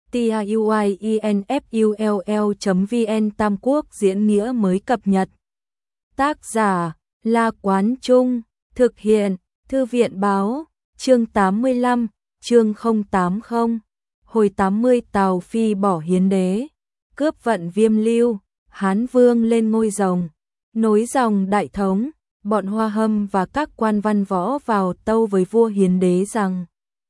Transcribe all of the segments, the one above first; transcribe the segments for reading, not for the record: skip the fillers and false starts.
tiuinfull.vn Tam Quốc diễn nghĩa mới cập nhật. Tác giả La Quán Trung, thực hiện Thư viện Báo, chương 85, chương 080. Hồi 80 Tào Phi bỏ Hiến Đế, cướp vận Viêm Lưu, Hán Vương lên ngôi rồng, nối dòng đại thống. Bọn Hoa Hâm và các quan văn võ vào tâu với vua Hiến Đế rằng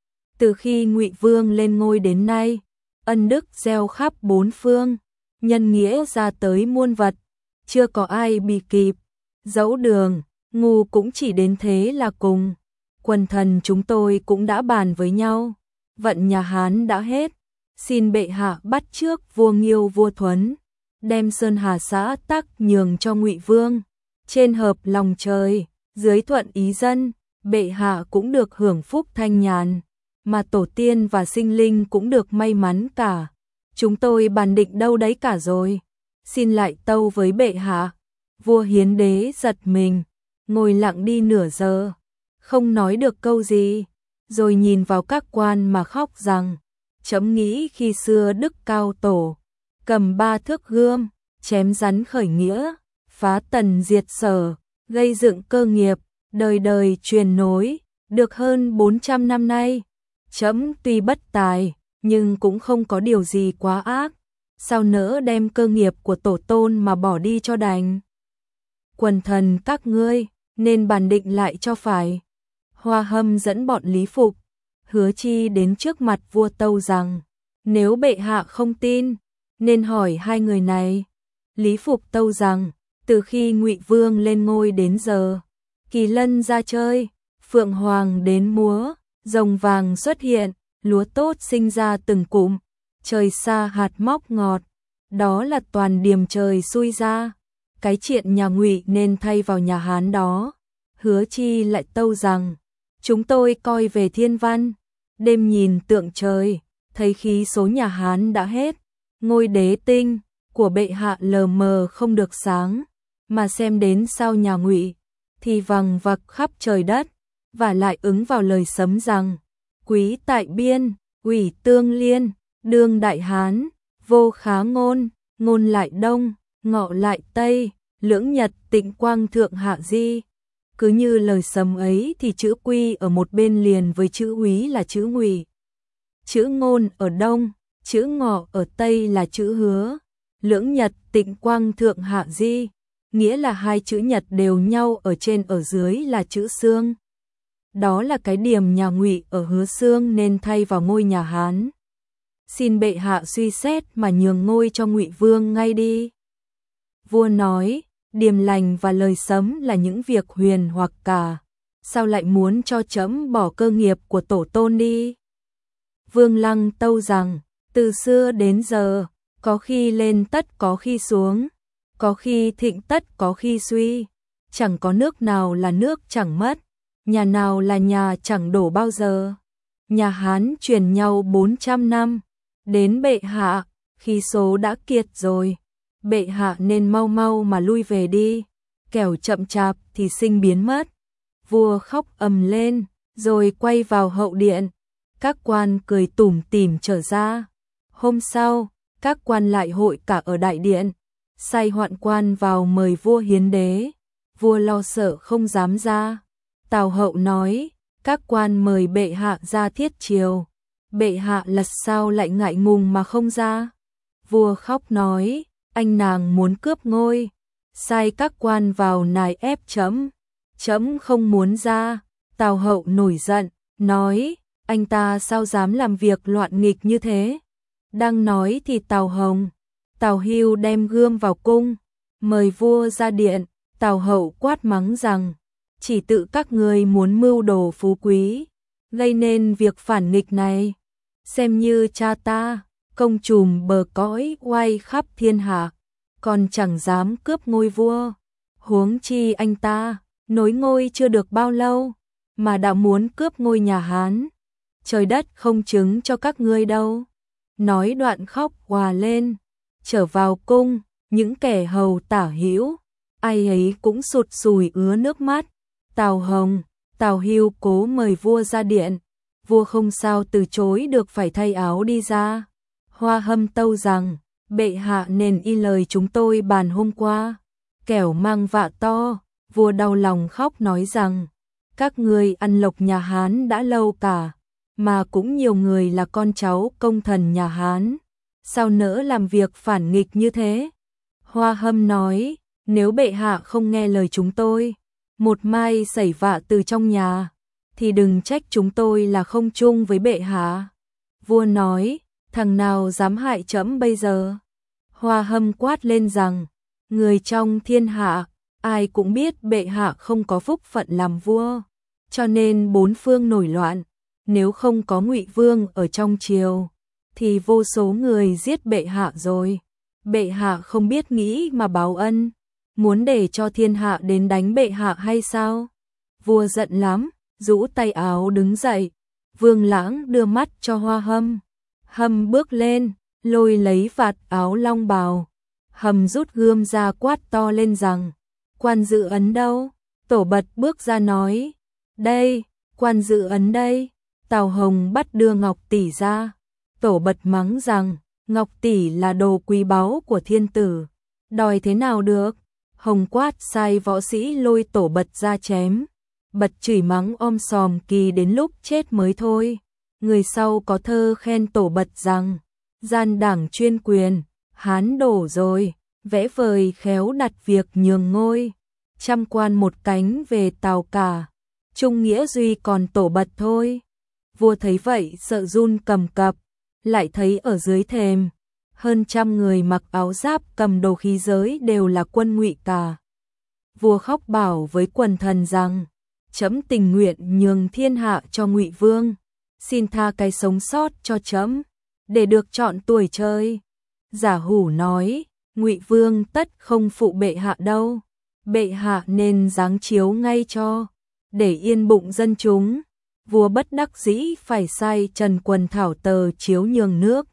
từ khi Ngụy Vương lên ngôi đến nay, ân đức gieo khắp bốn phương, nhân nghĩa ra tới muôn vật, chưa có ai bì kịp, dẫu Đường, Ngu cũng chỉ đến thế là cùng. Quần thần chúng tôi cũng đã bàn với nhau, vận nhà Hán đã hết, xin bệ hạ bắt trước vua Nghiêu vua Thuấn, đem Sơn Hà xã Tắc nhường cho Ngụy Vương. Trên hợp lòng trời, dưới thuận ý dân, bệ hạ cũng được hưởng phúc thanh nhàn, mà tổ tiên và sinh linh cũng được may mắn cả. Chúng tôi bàn định đâu đấy cả rồi, xin lại tâu với bệ hạ. Vua Hiến Đế giật mình, ngồi lặng đi nửa giờ, không nói được câu gì, rồi nhìn vào các quan mà khóc rằng: chấm nghĩ khi xưa Đức Cao Tổ cầm 3 thước gươm, chém rắn khởi nghĩa, phá Tần diệt Sở, gây dựng cơ nghiệp, đời đời truyền nối, được hơn 400 năm nay. Chấm tuy bất tài, nhưng cũng không có điều gì quá ác, sao nỡ đem cơ nghiệp của tổ tôn mà bỏ đi cho đành. Quần thần các ngươi, nên bàn định lại cho phải. Hoa Hâm dẫn bọn Lý Phục, Hứa Chi đến trước mặt vua tâu rằng, nếu bệ hạ không tin, nên hỏi hai người này. Lý Phục tâu rằng, từ khi Ngụy Vương lên ngôi đến giờ, kỳ lân ra chơi, phượng hoàng đến múa, rồng vàng xuất hiện, lúa tốt sinh ra từng cụm, trời xa hạt móc ngọt, đó là toàn điềm trời xui ra. Cái chuyện nhà Ngụy nên thay vào nhà Hán đó. Hứa Chi lại tâu rằng, chúng tôi coi về thiên văn, đêm nhìn tượng trời, thấy khí số nhà Hán đã hết, ngôi đế tinh của bệ hạ lờ mờ không được sáng, mà xem đến sau nhà Ngụy thì vằng vặc khắp trời đất, và lại ứng vào lời sấm rằng: quý tại biên, ủy tương liên, đương đại Hán, vô khá ngôn, ngôn lại đông, ngọ lại tây, lưỡng nhật tịnh quang thượng hạ di. Cứ như lời sấm ấy thì chữ quy ở một bên liền với chữ úy là chữ Ngụy, chữ ngôn ở đông, chữ ngọ ở tây là chữ Hứa. Lưỡng nhật tịnh quang thượng hạ di, nghĩa là hai chữ nhật đều nhau ở trên ở dưới là chữ xương. Đó là cái điểm nhà Ngụy ở Hứa Xương nên thay vào ngôi nhà Hán. Xin bệ hạ suy xét mà nhường ngôi cho Ngụy Vương ngay đi. Vua nói, điềm lành và lời sấm là những việc huyền hoặc cả, sao lại muốn cho trẫm bỏ cơ nghiệp của tổ tôn đi? Vương Lăng tâu rằng, từ xưa đến giờ, có khi lên tất có khi xuống, có khi thịnh tất có khi suy, chẳng có nước nào là nước chẳng mất, nhà nào là nhà chẳng đổ bao giờ. Nhà Hán truyền nhau 400 năm, đến bệ hạ, khi số đã kiệt rồi, bệ hạ nên mau mau mà lui về đi, kẻo chậm chạp thì sinh biến mất. Vua khóc ầm lên, rồi quay vào hậu điện, các quan cười tủm tỉm trở ra. Hôm sau, các quan lại hội cả ở đại điện, sai hoạn quan vào mời vua Hiến Đế. Vua lo sợ không dám ra. Tào Hậu nói, các quan mời bệ hạ ra thiết triều, bệ hạ là sao lại ngại ngùng mà không ra? Vua khóc nói, anh nàng muốn cướp ngôi, sai các quan vào nài ép trẫm, trẫm không muốn ra. Tào Hậu nổi giận, nói, anh ta sao dám làm việc loạn nghịch như thế? Đang nói thì Tào Hồng, Tào Hưu đem gươm vào cung, mời vua ra điện. Tào Hậu quát mắng rằng, chỉ tự các ngươi muốn mưu đồ phú quý, gây nên việc phản nghịch này. Xem như cha ta, công trùm bờ cõi oai khắp thiên hạ, còn chẳng dám cướp ngôi vua. Huống chi anh ta, nối ngôi chưa được bao lâu, mà đã muốn cướp ngôi nhà Hán. Trời đất không chứng cho các ngươi đâu. Nói đoạn khóc òa lên. Trở vào cung, những kẻ hầu tả hữu, ai ấy cũng sụt sùi ứa nước mắt. Tào Hồng, Tào Hưu cố mời vua ra điện, vua không sao từ chối được phải thay áo đi ra. Hoa Hâm tâu rằng, bệ hạ nên y lời chúng tôi bàn hôm qua, kẻo mang vạ to. Vua đau lòng khóc nói rằng, các ngươi ăn lộc nhà Hán đã lâu cả, mà cũng nhiều người là con cháu công thần nhà Hán, sao nỡ làm việc phản nghịch như thế? Hoa Hâm nói, nếu bệ hạ không nghe lời chúng tôi, một mai xảy vạ từ trong nhà, thì đừng trách chúng tôi là không chung với bệ hạ. Vua nói, thằng nào dám hại trẫm bây giờ? Hoa Hâm quát lên rằng, người trong thiên hạ, ai cũng biết bệ hạ không có phúc phận làm vua, cho nên bốn phương nổi loạn, nếu không có Ngụy Vương ở trong triều, thì vô số người giết bệ hạ rồi. Bệ hạ không biết nghĩ mà báo ân, muốn để cho thiên hạ đến đánh bệ hạ hay sao? Vua giận lắm, rũ tay áo đứng dậy. Vương Lãng đưa mắt cho Hoa Hâm. Hâm bước lên, lôi lấy vạt áo long bào. Hâm rút gươm ra quát to lên rằng, quan dự ấn đâu? Tổ Bật bước ra nói, đây, quan dự ấn đây. Tào Hồng bắt đưa ngọc tỷ ra. Tổ Bật mắng rằng, ngọc tỷ là đồ quý báu của thiên tử, đòi thế nào được? Hồng quát sai võ sĩ lôi Tổ Bật ra chém. Bật chửi mắng sòm kỳ đến lúc chết mới thôi. Người sau có thơ khen Tổ Bật rằng, gian đảng chuyên quyền, Hán đổ rồi, vẽ vời khéo đặt việc nhường ngôi. Trăm quan một cánh về Tào cả, trung nghĩa duy còn Tổ Bật thôi. Vua thấy vậy sợ run cầm cập, lại thấy ở dưới thềm, hơn trăm người mặc áo giáp cầm đồ khí giới đều là quân Ngụy cả. Vua khóc bảo với quần thần rằng, trẫm tình nguyện nhường thiên hạ cho Ngụy Vương, xin tha cái sống sót cho trẫm, để được chọn tuổi chơi. Giả Hủ nói, Ngụy Vương tất không phụ bệ hạ đâu, bệ hạ nên giáng chiếu ngay cho, để yên bụng dân chúng. Vua bất đắc dĩ phải sai Trần Quần thảo tờ chiếu nhường nước,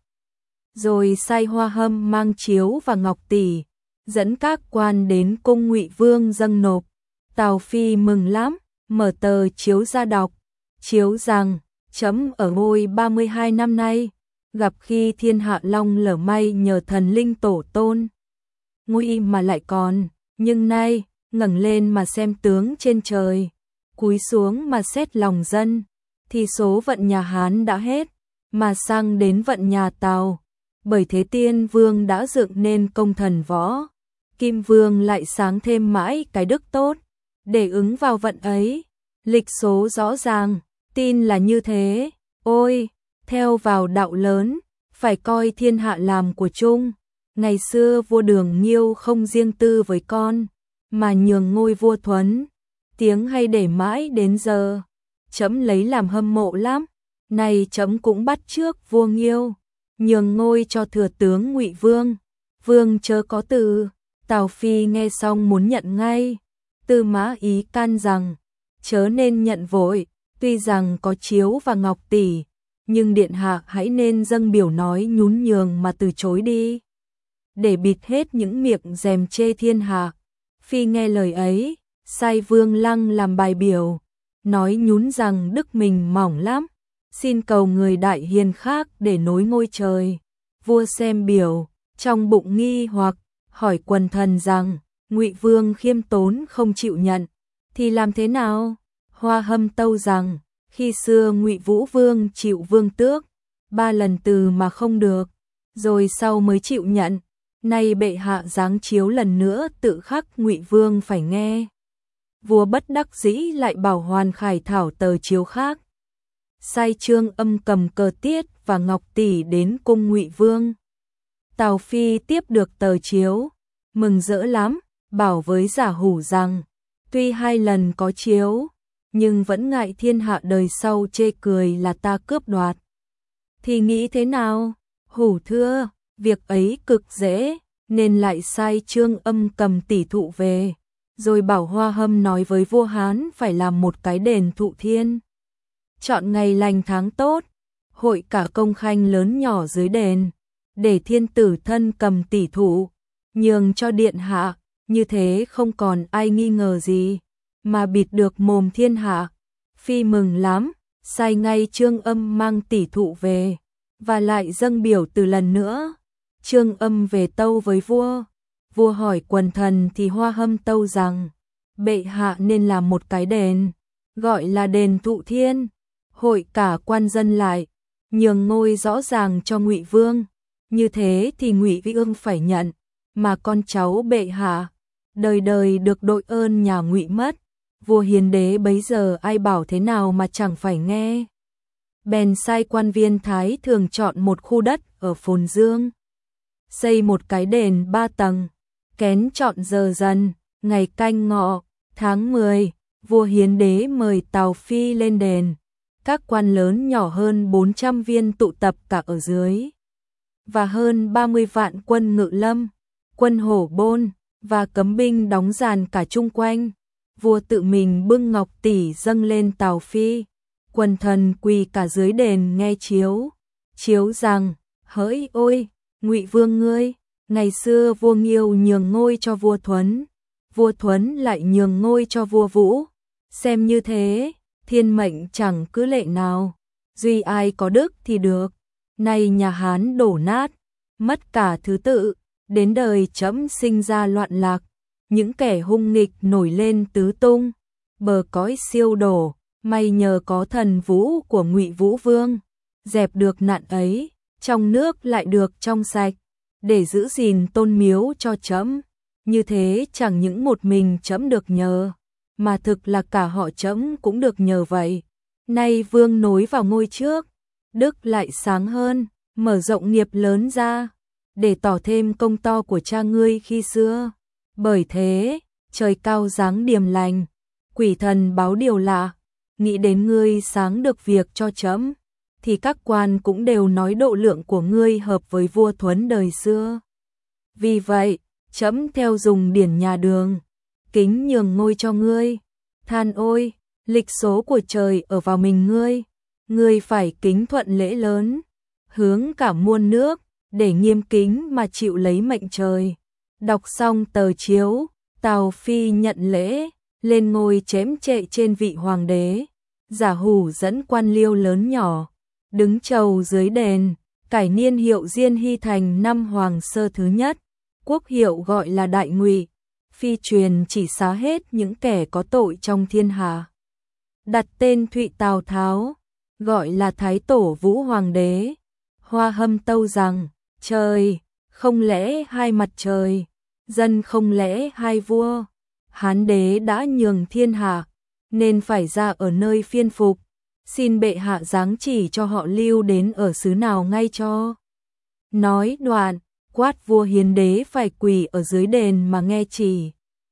rồi sai Hoa Hâm mang chiếu và ngọc tỷ, dẫn các quan đến cung Ngụy Vương dâng nộp. Tào Phi mừng lắm, mở tờ chiếu ra đọc, chiếu rằng, trẫm ở ngôi 32 năm nay, gặp khi thiên hạ long lở may nhờ thần linh tổ tôn. Ngụy mà lại còn, nhưng nay, ngẩng lên mà xem tướng trên trời, cúi xuống mà xét lòng dân, thì số vận nhà Hán đã hết, mà sang đến vận nhà Tào. Bởi thế Tiên Vương đã dựng nên công thần võ, Kim Vương lại sáng thêm mãi cái đức tốt, để ứng vào vận ấy. Lịch số rõ ràng, tin là như thế. Ôi, theo vào đạo lớn, phải coi thiên hạ làm của chung. Ngày xưa vua Đường Nghiêu không riêng tư với con, mà nhường ngôi vua Thuấn, tiếng hay để mãi đến giờ. Trẫm lấy làm hâm mộ lắm. Này trẫm cũng bắt chước vua Nghiêu, nhường ngôi cho thừa tướng Ngụy Vương. Vương chớ có từ. Tào Phi nghe xong muốn nhận ngay. Tư Mã Ý can rằng, chớ nên nhận vội, tuy rằng có chiếu và ngọc tỷ, nhưng điện hạ hãy nên dâng biểu nói nhún nhường mà từ chối đi, để bịt hết những miệng dèm chê thiên hạ. Phi nghe lời ấy, sai Vương Lăng làm bài biểu, nói nhún rằng đức mình mỏng lắm, xin cầu người đại hiền khác để nối ngôi trời. Vua xem biểu, trong bụng nghi hoặc, hỏi quần thần rằng, Ngụy Vương khiêm tốn không chịu nhận, thì làm thế nào? Hoa Hâm tâu rằng, khi xưa Ngụy Vũ Vương chịu vương tước, 3 lần từ mà không được, rồi sau mới chịu nhận. Nay bệ hạ giáng chiếu lần nữa tự khắc Ngụy Vương phải nghe. Vua bất đắc dĩ lại bảo Hoàn Khải thảo tờ chiếu khác, sai Trương Âm cầm cờ tiết và ngọc tỷ đến cung Ngụy Vương. Tào Phi tiếp được tờ chiếu, mừng rỡ lắm, bảo với Giả Hủ rằng, tuy 2 lần có chiếu, nhưng vẫn ngại thiên hạ đời sau chê cười là ta cướp đoạt. Thì nghĩ thế nào? Hủ thưa, việc ấy cực dễ, nên lại sai Trương Âm cầm tỷ thụ về, rồi bảo Hoa Hâm nói với vua Hán phải làm một cái đền thụ thiên. Chọn ngày lành tháng tốt, hội cả công khanh lớn nhỏ dưới đền, để thiên tử thân cầm tỷ thụ, nhường cho điện hạ, như thế không còn ai nghi ngờ gì, mà bịt được mồm thiên hạ. Phi mừng lắm, sai ngay Trương Âm mang tỷ thụ về, và lại dâng biểu từ lần nữa. Trương Âm về tâu với vua. Vua hỏi quần thần thì Hoa Hâm tâu rằng bệ hạ nên làm một cái đền, gọi là đền Thụ Thiên, hội cả quan dân lại, nhường ngôi rõ ràng cho Ngụy Vương. Như thế thì Ngụy Vương phải nhận, mà con cháu bệ hạ đời đời được đội ơn nhà Ngụy mất. Vua Hiến Đế bấy giờ ai bảo thế nào mà chẳng phải nghe. Bèn sai quan viên Thái Thường chọn một khu đất ở Phồn Dương, xây một cái đền 3 tầng, kén chọn giờ dần, ngày Canh Ngọ, tháng 10, vua Hiến Đế mời Tào Phi lên đền. Các quan lớn nhỏ hơn 400 viên tụ tập cả ở dưới, và hơn 30 vạn quân Ngự Lâm, quân Hổ Bôn và cấm binh đóng dàn cả chung quanh. Vua tự mình bưng ngọc tỷ dâng lên Tào Phi. Quần thần quỳ cả dưới đền nghe chiếu rằng: hỡi ôi, Ngụy Vương ngươi, ngày xưa vua Nghiêu nhường ngôi cho vua Thuấn lại nhường ngôi cho vua Vũ. Xem như thế, thiên mệnh chẳng cứ lệ nào, duy ai có đức thì được. Nay nhà Hán đổ nát, mất cả thứ tự, đến đời trẫm sinh ra loạn lạc, những kẻ hung nghịch nổi lên tứ tung, bờ cõi siêu đổ. May nhờ có thần vũ của Ngụy Vũ Vương, dẹp được nạn ấy, trong nước lại được trong sạch, để giữ gìn tôn miếu cho trẫm. Như thế chẳng những một mình trẫm được nhờ, mà thực là cả họ trẫm cũng được nhờ vậy. Nay Vương nối vào ngôi trước, đức lại sáng hơn, mở rộng nghiệp lớn ra, để tỏ thêm công to của cha ngươi khi xưa. Bởi thế, trời cao giáng điềm lành, quỷ thần báo điều lạ. Nghĩ đến ngươi sáng được việc cho trẫm, thì các quan cũng đều nói độ lượng của ngươi hợp với vua Thuấn đời xưa. Vì vậy, trẫm theo dùng điển nhà Đường, kính nhường ngôi cho ngươi. Than ôi, lịch số của trời ở vào mình ngươi phải kính thuận lễ lớn, hướng cả muôn nước, để nghiêm kính mà chịu lấy mệnh trời. Đọc xong tờ chiếu, Tào Phi nhận lễ, lên ngôi chém trệ trên vị hoàng đế. Giả Hủ dẫn quan liêu lớn nhỏ, đứng chầu dưới đền, cải niên hiệu Diên Hy thành năm Hoàng Sơ thứ nhất, quốc hiệu gọi là Đại Ngụy. Phi truyền chỉ xá hết những kẻ có tội trong thiên hạ. Đặt tên Thụy Tào Tháo, gọi là Thái Tổ Vũ Hoàng đế. Hoa Hâm tâu rằng: trời, không lẽ hai mặt trời, dân không lẽ hai vua. Hán đế đã nhường thiên hạ, nên phải ra ở nơi phiên phục. Xin bệ hạ giáng chỉ cho họ lưu đến ở xứ nào ngay cho. Nói đoạn, quát vua Hiến Đế phải quỳ ở dưới đền mà nghe chỉ.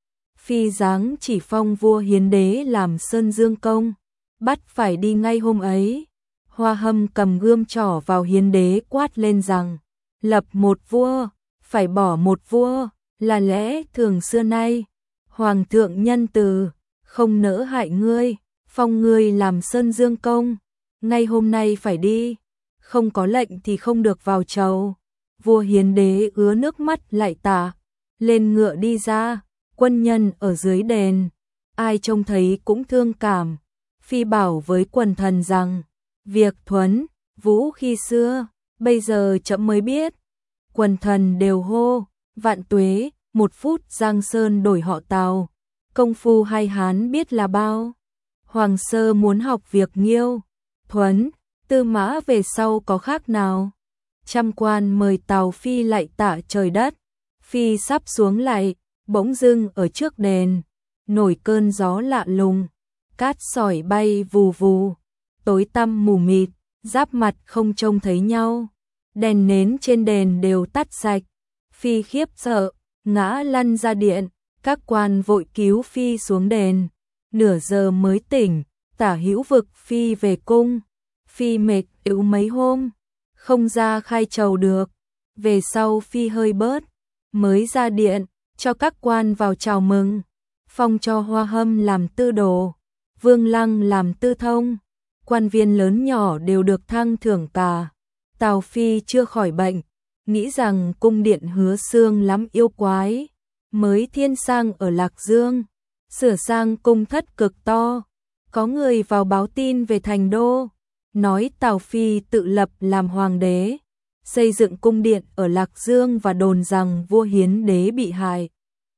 Phi giáng chỉ phong vua Hiến Đế làm Sơn Dương công, bắt phải đi ngay hôm ấy. Hoa Hâm cầm gươm trỏ vào Hiến Đế quát lên rằng: lập một vua, phải bỏ một vua, là lẽ thường xưa nay. Hoàng thượng nhân từ, không nỡ hại ngươi, phong ngươi làm Sơn Dương công, ngay hôm nay phải đi, không có lệnh thì không được vào chầu. Vua Hiến Đế ứa nước mắt lạy tạ, lên ngựa đi ra. Quân nhân ở dưới đền, ai trông thấy cũng thương cảm. Phi bảo với quần thần rằng: việc Thuấn, Vũ khi xưa, bây giờ trẫm mới biết. Quần thần đều hô: vạn tuế. Một phút Giang Sơn đổi họ Tào, công phu hai Hán biết là bao. Hoàng Sơ muốn học việc Nghiêu, Thuấn, Tư Mã về sau có khác nào. Trăm quan mời Tào Phi lạy tạ trời đất. Phi sắp xuống lạy, bỗng dưng ở trước đền nổi cơn gió lạ lùng, cát sỏi bay vù vù, tối tăm mù mịt, giáp mặt không trông thấy nhau. Đèn nến trên đền đều tắt sạch. Phi khiếp sợ, ngã lăn ra điện. Các quan vội cứu Phi xuống đền. Nửa giờ mới tỉnh. Tả Hữu vực Phi về cung. Phi mệt yếu mấy hôm, không ra khai trầu được. Về sau Phi hơi bớt, mới ra điện, cho các quan vào chào mừng. Phong cho Hoa Hâm làm tư đồ, Vương Lăng làm tư thông. Quan viên lớn nhỏ đều được thăng thưởng cả. Tào Phi chưa khỏi bệnh, nghĩ rằng cung điện Hứa Xương lắm yêu quái, mới thiên sang ở Lạc Dương, sửa sang cung thất cực to. Có người vào báo tin về thành đô, nói Tào Phi tự lập làm hoàng đế, xây dựng cung điện ở Lạc Dương và đồn rằng vua Hiến đế bị hại.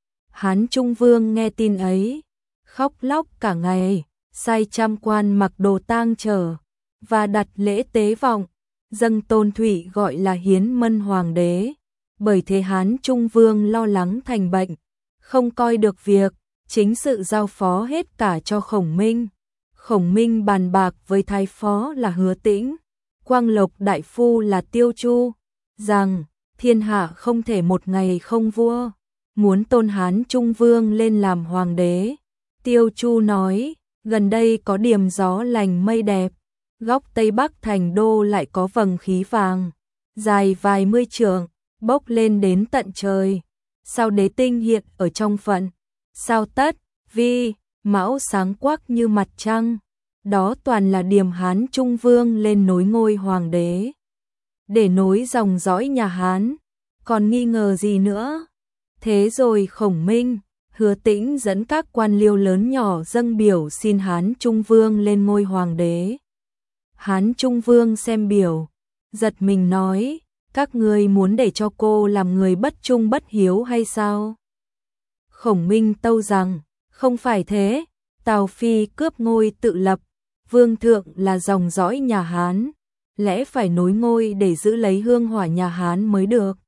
Hán Trung Vương nghe tin ấy, khóc lóc cả ngày, sai trăm quan mặc đồ tang trở và đặt lễ tế vọng, dâng tôn thụy gọi là Hiến Mân hoàng đế. Bởi thế Hán Trung Vương lo lắng thành bệnh, không coi được việc, chính sự giao phó hết cả cho Khổng Minh. Khổng Minh bàn bạc với thái phó là Hứa Tĩnh, Quang Lộc đại phu là Tiêu Chu, rằng thiên hạ không thể một ngày không vua, muốn tôn Hán Trung Vương lên làm hoàng đế. Tiêu Chu nói, gần đây có điểm gió lành mây đẹp, góc Tây Bắc thành đô lại có vầng khí vàng, dài vài mươi trượng, bốc lên đến tận trời. Sao đế tinh hiện ở trong phận, sao Tất, Vi, Mão sáng quắc như mặt trăng. Đó toàn là điểm Hán Trung Vương lên nối ngôi hoàng đế, để nối dòng dõi nhà Hán, còn nghi ngờ gì nữa. Thế rồi Khổng Minh, Hứa Tĩnh dẫn các quan liêu lớn nhỏ dâng biểu xin Hán Trung Vương lên ngôi hoàng đế. Hán Trung Vương xem biểu, giật mình nói, các ngươi muốn để cho cô làm người bất trung bất hiếu hay sao? Khổng Minh tâu rằng, không phải thế, Tào Phi cướp ngôi tự lập, vương thượng là dòng dõi nhà Hán, lẽ phải nối ngôi để giữ lấy hương hỏa nhà Hán mới được.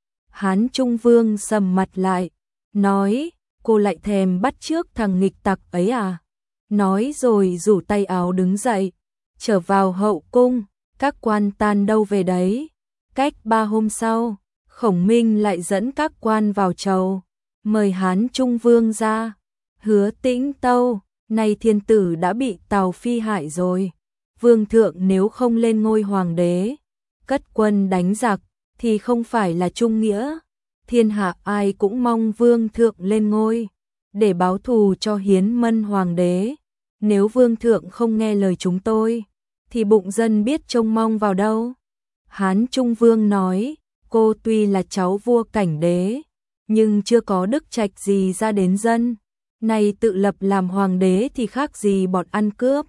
Hán Trung Vương sầm mặt lại, nói, cô lại thèm bắt chước thằng nghịch tặc ấy à? Nói rồi rủ tay áo đứng dậy, trở vào hậu cung, các quan tan đâu về đấy. Cách 3 hôm sau, Khổng Minh lại dẫn các quan vào chầu, mời Hán Trung Vương ra. Hứa Tĩnh tâu, nay thiên tử đã bị Tào Phi hại rồi, vương thượng nếu không lên ngôi hoàng đế, cất quân đánh giặc, thì không phải là trung nghĩa. Thiên hạ ai cũng mong vương thượng lên ngôi, để báo thù cho Hiến Mân hoàng đế. Nếu vương thượng không nghe lời chúng tôi, thì bụng dân biết trông mong vào đâu. Hán Trung Vương nói, cô tuy là cháu vua Cảnh Đế, nhưng chưa có đức trạch gì ra đến dân, nay tự lập làm hoàng đế thì khác gì bọn ăn cướp.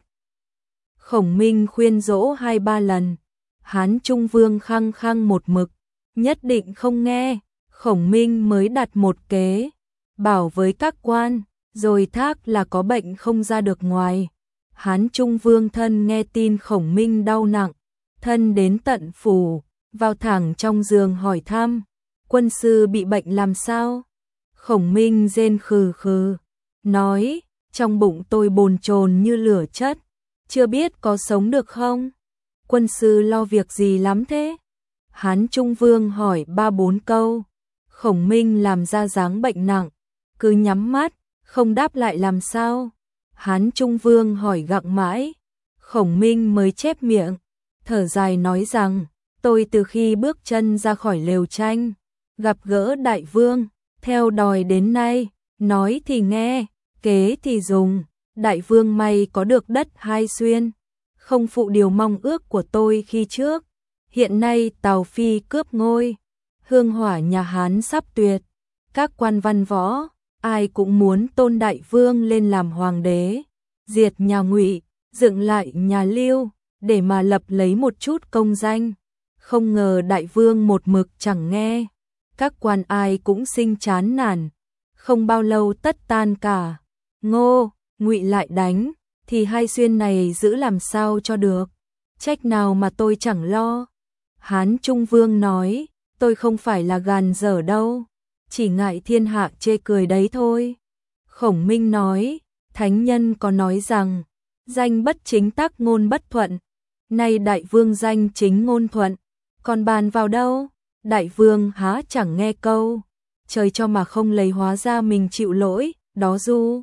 Khổng Minh khuyên dỗ 2-3 lần, Hán Trung Vương khăng khăng một mực, nhất định không nghe. Khổng Minh mới đặt một kế, bảo với các quan, rồi thác là có bệnh không ra được ngoài. Hán Trung Vương thân nghe tin Khổng Minh đau nặng, thân đến tận phủ, vào thẳng trong giường hỏi thăm, quân sư bị bệnh làm sao? Khổng Minh rên khừ khừ, nói, trong bụng tôi bồn chồn như lửa chất, chưa biết có sống được không? Quân sư lo việc gì lắm thế? Hán Trung Vương hỏi 3-4 câu, Khổng Minh làm ra dáng bệnh nặng, cứ nhắm mắt, không đáp lại làm sao? Hán Trung Vương hỏi gặng mãi, Khổng Minh mới chép miệng, thở dài nói rằng, tôi từ khi bước chân ra khỏi lều tranh, gặp gỡ đại vương, theo đòi đến nay, nói thì nghe, kế thì dùng, đại vương may có được đất 2 xuyên, không phụ điều mong ước của tôi khi trước. Hiện nay Tào Phi cướp ngôi, hương hỏa nhà Hán sắp tuyệt, các quan văn võ, ai cũng muốn tôn đại vương lên làm hoàng đế, diệt nhà Ngụy, dựng lại nhà Liêu, để mà lập lấy một chút công danh. Không ngờ đại vương một mực chẳng nghe, các quan ai cũng sinh chán nản, không bao lâu tất tan cả. Ngô, Ngụy lại đánh, thì 2 xuyên này giữ làm sao cho được, trách nào mà tôi chẳng lo. Hán Trung Vương nói, tôi không phải là gàn dở đâu, chỉ ngại thiên hạ chê cười đấy thôi. Khổng Minh nói, thánh nhân có nói rằng, danh bất chính tác ngôn bất thuận, nay đại vương danh chính ngôn thuận, còn bàn vào đâu? Đại vương há chẳng nghe câu, trời cho mà không lấy hóa ra mình chịu lỗi, đó du.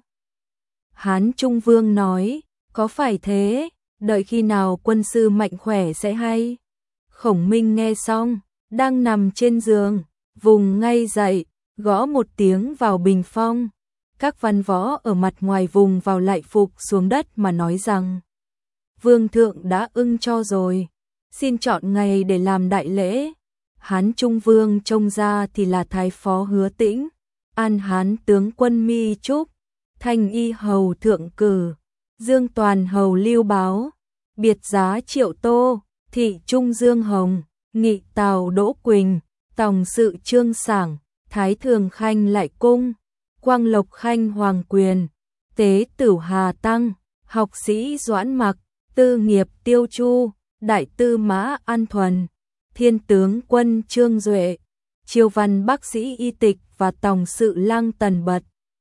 Hán Trung Vương nói, có phải thế, đợi khi nào quân sư mạnh khỏe sẽ hay. Khổng Minh nghe xong, đang nằm trên giường, vùng ngay dậy, gõ một tiếng vào bình phong. Các văn võ ở mặt ngoài vùng vào lại phục xuống đất mà nói rằng, vương thượng đã ưng cho rồi, xin chọn ngày để làm đại lễ. Hán Trung Vương trông ra thì là thái phó Hứa Tĩnh, An Hán tướng quân Mi Trúc, Thanh Y hầu thượng cử, Dương Toàn hầu Lưu Báo, biệt giá Triệu Tô, thị Trung Dương Hồng, nghị Tào Đỗ Quỳnh, tòng sự Trương Sảng, thái thường khanh Lại Cung, quang lộc khanh Hoàng Quyền, tế tửu Hà Tăng, học sĩ Doãn Mặc, tư nghiệp Tiêu Chu, đại tư mã An Thuần, thiên tướng quân Trương Duệ, triều văn bác sĩ Y Tịch và tòng sự Lăng Tần Bật.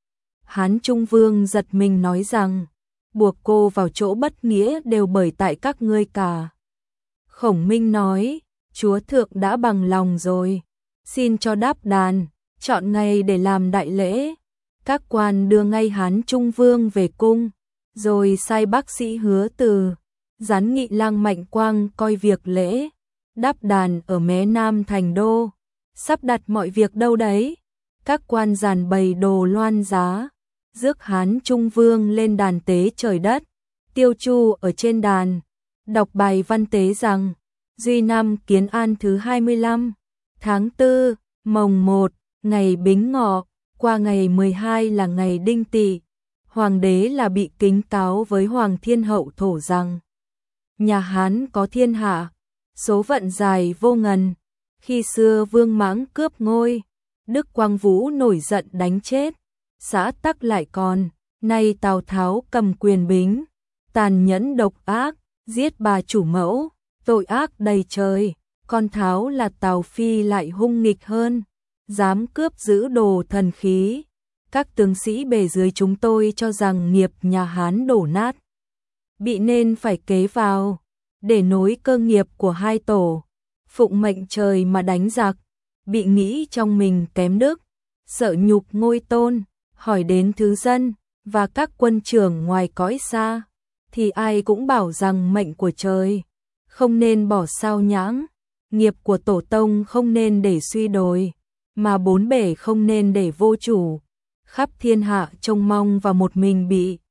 Hán Trung Vương giật mình nói rằng, buộc cô vào chỗ bất nghĩa đều bởi tại các ngươi cả. Khổng Minh nói, chúa thượng đã bằng lòng rồi, xin cho đáp đàn, chọn ngày để làm đại lễ. Các quan đưa ngay Hán Trung Vương về cung, rồi sai bác sĩ Hứa Từ, gián nghị lang Mạnh Quang coi việc lễ, đáp đàn ở mé Nam thành đô, sắp đặt mọi việc đâu đấy. Các quan dàn bày đồ loan giá, rước Hán Trung Vương lên đàn tế trời đất, Tiêu Chu ở trên đàn, đọc bài văn tế rằng, Duy năm Kiến An thứ 25, tháng 4, mồng 1, ngày Bính Ngọ, qua ngày 12 là ngày Đinh Tỵ. Hoàng đế là bị kính cáo với Hoàng Thiên Hậu thổ rằng, nhà Hán có thiên hạ, số phận dài vô ngần. Khi xưa Vương Mãng cướp ngôi, Đức Quang Vũ nổi giận đánh chết, xã Tắc lại còn, nay Tào Tháo cầm quyền bính, tàn nhẫn độc ác, giết bà chủ mẫu, tội ác đầy trời. Con Tháo là Tào Phi lại hung nghịch hơn, dám cướp giữ đồ thần khí. Các tướng sĩ bề dưới chúng tôi cho rằng nghiệp nhà Hán đổ nát, bị nên phải kế vào, để nối cơ nghiệp của hai tổ, phụng mệnh trời mà đánh giặc, bị nghĩ trong mình kém đức, sợ nhục ngôi tôn, hỏi đến thứ dân và các quân trưởng ngoài cõi xa, thì ai cũng bảo rằng mệnh của trời không nên bỏ sao nhãng, nghiệp của tổ tông không nên để suy đồi, mà bốn bể không nên để vô chủ. Khắp thiên hạ trông mong vào một mình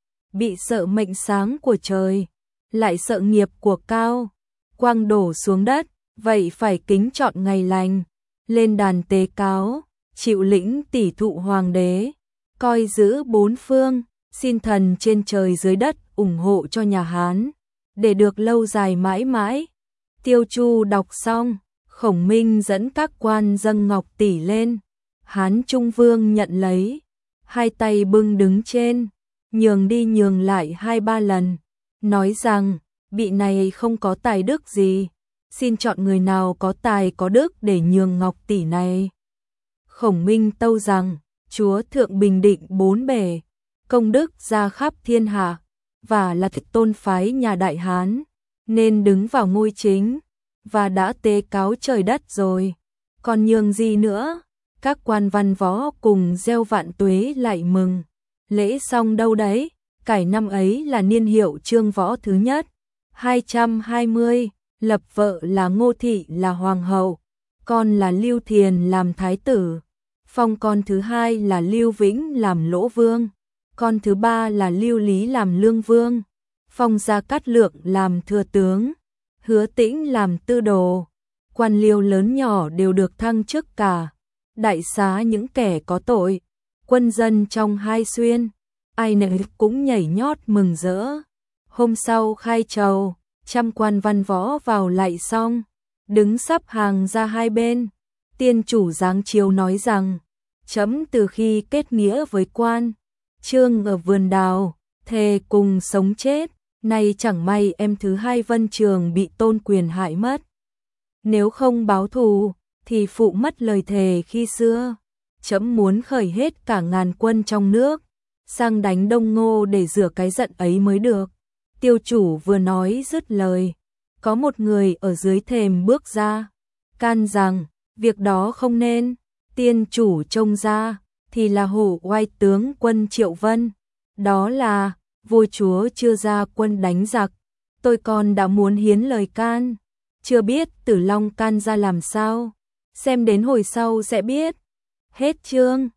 bị sợ mệnh sáng của trời, lại sợ nghiệp của cao quang đổ xuống đất, vậy phải kính chọn ngày lành, lên đàn tế cáo, chịu lĩnh tỷ thụ hoàng đế, coi giữ bốn phương, xin thần trên trời dưới đất ủng hộ cho nhà Hán, để được lâu dài mãi mãi. Tiêu Chu đọc xong, Khổng Minh dẫn các quan dâng ngọc tỷ lên, Hán Trung Vương nhận lấy, hai tay bưng đứng trên, nhường đi nhường lại 2-3 lần, nói rằng, vị này không có tài đức gì, xin chọn người nào có tài có đức để nhường ngọc tỷ này. Khổng Minh tâu rằng, chúa thượng bình định bốn bể, công đức ra khắp thiên hạ, và là tôn phái nhà Đại Hán, nên đứng vào ngôi chính, và đã tế cáo trời đất rồi, còn nhường gì nữa. Các quan văn võ cùng reo vạn tuế lại mừng. Lễ xong đâu đấy, cải năm ấy là niên hiệu Trương Võ thứ nhất, 220, lập vợ là Ngô Thị là hoàng hậu, con là Lưu Thiền làm thái tử, phong con thứ hai là Lưu Vĩnh làm lỗ vương, con thứ ba là Lưu Lý làm lương vương, phong Gia Cát Lượng làm thừa tướng, Hứa Tĩnh làm tư đồ. Quan liêu lớn nhỏ đều được thăng chức cả, đại xá những kẻ có tội, quân dân trong hai xuyên, ai nấy cũng nhảy nhót mừng rỡ. Hôm sau khai trầu, trăm quan văn võ vào lạy xong, đứng sắp hàng ra hai bên. Tiên chủ giáng chiếu nói rằng, trẫm từ khi kết nghĩa với quan Trương ở vườn đào, thề cùng sống chết, nay chẳng may em thứ hai Vân Trường bị Tôn Quyền hại mất. Nếu không báo thù, thì phụ mất lời thề khi xưa. Trẫm muốn khởi hết cả ngàn quân trong nước, sang đánh Đông Ngô để rửa cái giận ấy mới được. Tiêu chủ vừa nói dứt lời, có một người ở dưới thềm bước ra, can rằng, việc đó không nên. Tiên chủ trông ra, thì là hổ oai tướng quân Triệu Vân. Đó là, vua chúa chưa ra quân đánh giặc, tôi còn đã muốn hiến lời can. Chưa biết Tử Long can ra làm sao, xem đến hồi sau sẽ biết. Hết chương.